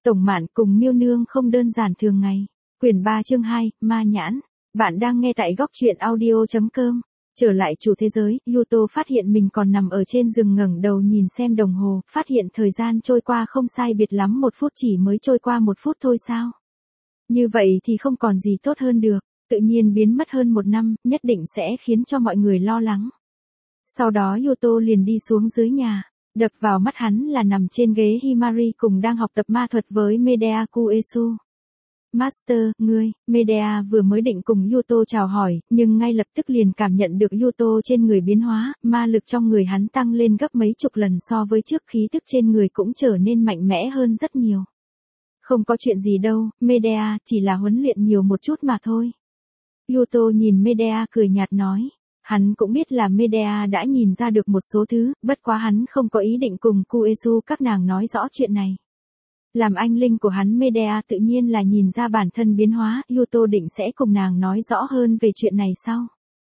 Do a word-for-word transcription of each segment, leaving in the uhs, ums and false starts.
Tổng Mạn cùng Miêu Nương không đơn giản thường ngày. Quyển ba chương hai, Ma Nhãn. Bạn đang nghe tại góc truyện audio chấm com. Trở lại chủ thế giới, Yuto phát hiện mình còn nằm ở trên giường ngẩng đầu nhìn xem đồng hồ, phát hiện thời gian trôi qua không sai biệt lắm một phút, chỉ mới trôi qua một phút thôi sao? Như vậy thì không còn gì tốt hơn được, tự nhiên biến mất hơn một năm, nhất định sẽ khiến cho mọi người lo lắng. Sau đó Yuto liền đi xuống dưới nhà. Đập vào mắt hắn là nằm trên ghế Himari cùng đang học tập ma thuật với Medea Kuesu. Master, ngươi, Medea vừa mới định cùng Yuto chào hỏi, nhưng ngay lập tức liền cảm nhận được Yuto trên người biến hóa, ma lực trong người hắn tăng lên gấp mấy chục lần so với trước, khí tức trên người cũng trở nên mạnh mẽ hơn rất nhiều. Không có chuyện gì đâu, Medea, chỉ là huấn luyện nhiều một chút mà thôi. Yuto nhìn Medea cười nhạt nói. Hắn cũng biết là Medea đã nhìn ra được một số thứ, bất quá hắn không có ý định cùng Kuesu các nàng nói rõ chuyện này. Làm anh linh của hắn, Medea tự nhiên là nhìn ra bản thân biến hóa, Yuto định sẽ cùng nàng nói rõ hơn về chuyện này sau.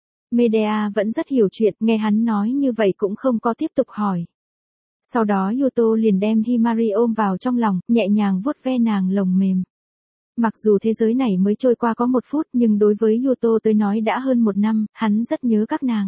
Medea vẫn rất hiểu chuyện, nghe hắn nói như vậy cũng không có tiếp tục hỏi. Sau đó Yuto liền đem Himari ôm vào trong lòng, nhẹ nhàng vuốt ve nàng lồng mềm. Mặc dù thế giới này mới trôi qua có một phút, nhưng đối với Yuto tới nói đã hơn một năm, hắn rất nhớ các nàng.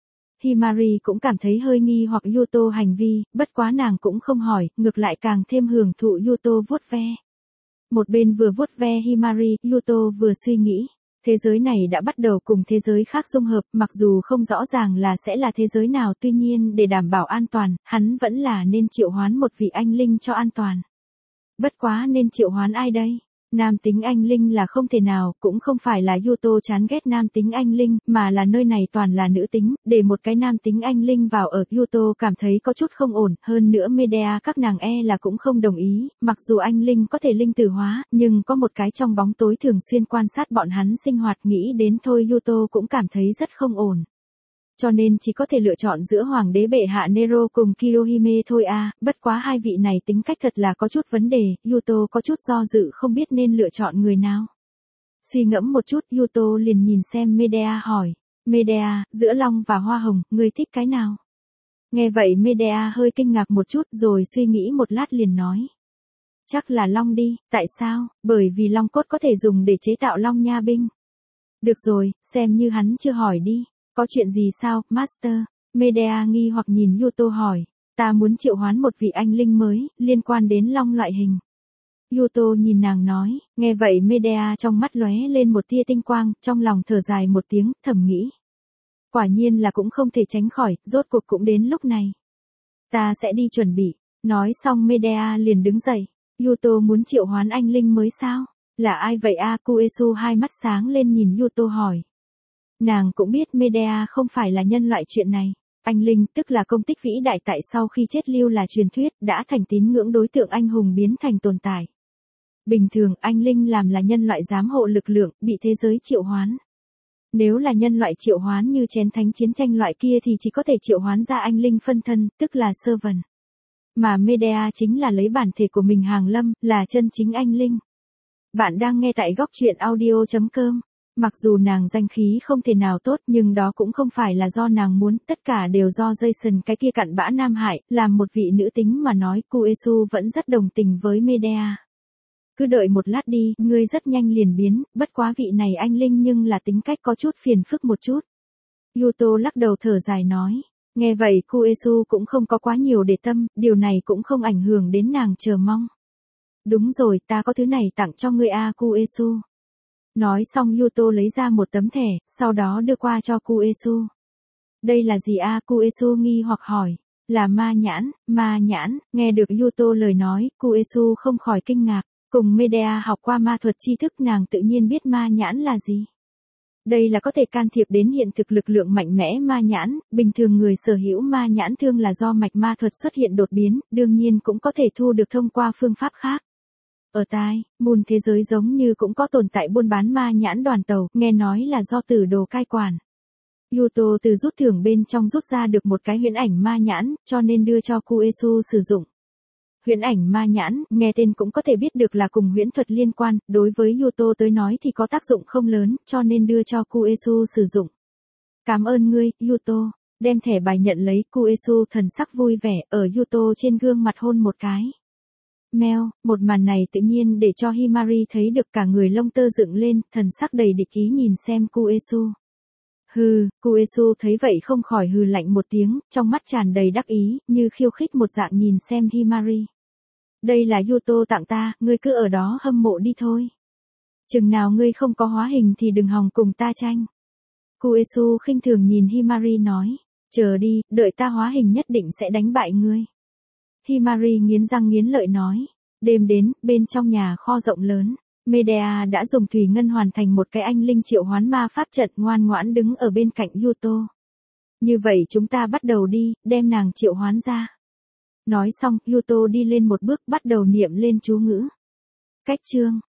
Himari cũng cảm thấy hơi nghi hoặc Yuto hành vi, bất quá nàng cũng không hỏi, ngược lại càng thêm hưởng thụ Yuto vuốt ve. Một bên vừa vuốt ve Himari, Yuto vừa suy nghĩ, thế giới này đã bắt đầu cùng thế giới khác dung hợp, mặc dù không rõ ràng là sẽ là thế giới nào, tuy nhiên để đảm bảo an toàn, hắn vẫn là nên triệu hoán một vị anh linh cho an toàn. Bất quá nên triệu hoán ai đây? Nam tính anh linh là không thể nào, cũng không phải là Yuto chán ghét nam tính anh linh, mà là nơi này toàn là nữ tính, để một cái nam tính anh linh vào ở, Yuto cảm thấy có chút không ổn, hơn nữa Medea các nàng e là cũng không đồng ý, mặc dù anh linh có thể linh tử hóa, nhưng có một cái trong bóng tối thường xuyên quan sát bọn hắn sinh hoạt, nghĩ đến thôi Yuto cũng cảm thấy rất không ổn. Cho nên chỉ có thể lựa chọn giữa Hoàng đế bệ hạ Nero cùng Kirohime thôi à, bất quá hai vị này tính cách thật là có chút vấn đề, Yuto có chút do dự không biết nên lựa chọn người nào. Suy ngẫm một chút, Yuto liền nhìn xem Medea hỏi, Medea, giữa Long và Hoa Hồng, ngươi thích cái nào? Nghe vậy Medea hơi kinh ngạc một chút rồi suy nghĩ một lát liền nói. Chắc là Long đi, tại sao? Bởi vì Long cốt có thể dùng để chế tạo Long nha binh. Được rồi, xem như hắn chưa hỏi đi. Có chuyện gì sao, Master? Medea nghi hoặc nhìn Yuto hỏi. Ta muốn triệu hoán một vị anh linh mới, liên quan đến long loại hình. Yuto nhìn nàng nói, nghe vậy Medea trong mắt lóe lên một tia tinh quang, trong lòng thở dài một tiếng, thầm nghĩ. Quả nhiên là cũng không thể tránh khỏi, rốt cuộc cũng đến lúc này. Ta sẽ đi chuẩn bị. Nói xong Medea liền đứng dậy. Yuto muốn triệu hoán anh linh mới sao? Là ai vậy a? Kuesu hai mắt sáng lên nhìn Yuto hỏi. Nàng cũng biết Medea không phải là nhân loại chuyện này. Anh linh, tức là công tích vĩ đại tại sau khi chết lưu là truyền thuyết, đã thành tín ngưỡng đối tượng anh hùng biến thành tồn tại. Bình thường, anh linh làm là nhân loại giám hộ lực lượng, bị thế giới triệu hoán. Nếu là nhân loại triệu hoán như chén thánh chiến tranh loại kia thì chỉ có thể triệu hoán ra anh linh phân thân, tức là servant. Mà Medea chính là lấy bản thể của mình hàng lâm, là chân chính anh linh. Bạn đang nghe tại góc truyện audio chấm com. Mặc dù nàng danh khí không thể nào tốt nhưng đó cũng không phải là do nàng muốn, tất cả đều do Jason cái kia cặn bã Nam Hải, làm một vị nữ tính mà nói, Kuesu vẫn rất đồng tình với Medea. Cứ đợi một lát đi, ngươi rất nhanh liền biến, bất quá vị này anh linh nhưng là tính cách có chút phiền phức một chút. Yuto lắc đầu thở dài nói, nghe vậy Kuesu cũng không có quá nhiều để tâm, điều này cũng không ảnh hưởng đến nàng chờ mong. Đúng rồi, ta có thứ này tặng cho ngươi a Kuesu. Nói xong Yuto lấy ra một tấm thẻ, sau đó đưa qua cho Kuesu. Đây là gì a? Kuesu nghi hoặc hỏi. Là ma nhãn, ma nhãn, nghe được Yuto lời nói, Kuesu không khỏi kinh ngạc. Cùng Medea học qua ma thuật tri thức, nàng tự nhiên biết ma nhãn là gì. Đây là có thể can thiệp đến hiện thực lực lượng mạnh mẽ ma nhãn, bình thường người sở hữu ma nhãn thương là do mạch ma thuật xuất hiện đột biến, đương nhiên cũng có thể thu được thông qua phương pháp khác. Ở tai, môn thế giới giống như cũng có tồn tại buôn bán ma nhãn đoàn tàu, nghe nói là do tử đồ cai quản. Yuto từ rút thưởng bên trong rút ra được một cái huyễn ảnh ma nhãn, cho nên đưa cho Kuesu sử dụng. Huyễn ảnh ma nhãn, nghe tên cũng có thể biết được là cùng huyễn thuật liên quan, đối với Yuto tới nói thì có tác dụng không lớn, cho nên đưa cho Kuesu sử dụng. Cảm ơn ngươi, Yuto. Đem thẻ bài nhận lấy, Kuesu thần sắc vui vẻ, ở Yuto trên gương mặt hôn một cái. Mèo, một màn này tự nhiên để cho Himari thấy được cả người lông tơ dựng lên, thần sắc đầy địch ý nhìn xem Kuesu. Hừ, Kuesu thấy vậy không khỏi hừ lạnh một tiếng, trong mắt tràn đầy đắc ý, như khiêu khích một dạng nhìn xem Himari. Đây là Yuto tặng ta, ngươi cứ ở đó hâm mộ đi thôi. Chừng nào ngươi không có hóa hình thì đừng hòng cùng ta tranh. Kuesu khinh thường nhìn Himari nói, chờ đi, đợi ta hóa hình nhất định sẽ đánh bại ngươi. Himari nghiến răng nghiến lợi nói, đêm đến, bên trong nhà kho rộng lớn, Medea đã dùng thủy ngân hoàn thành một cái anh linh triệu hoán ma pháp trận ngoan ngoãn đứng ở bên cạnh Yuto. Như vậy chúng ta bắt đầu đi, đem nàng triệu hoán ra. Nói xong, Yuto đi lên một bước bắt đầu niệm lên chú ngữ. Cách chương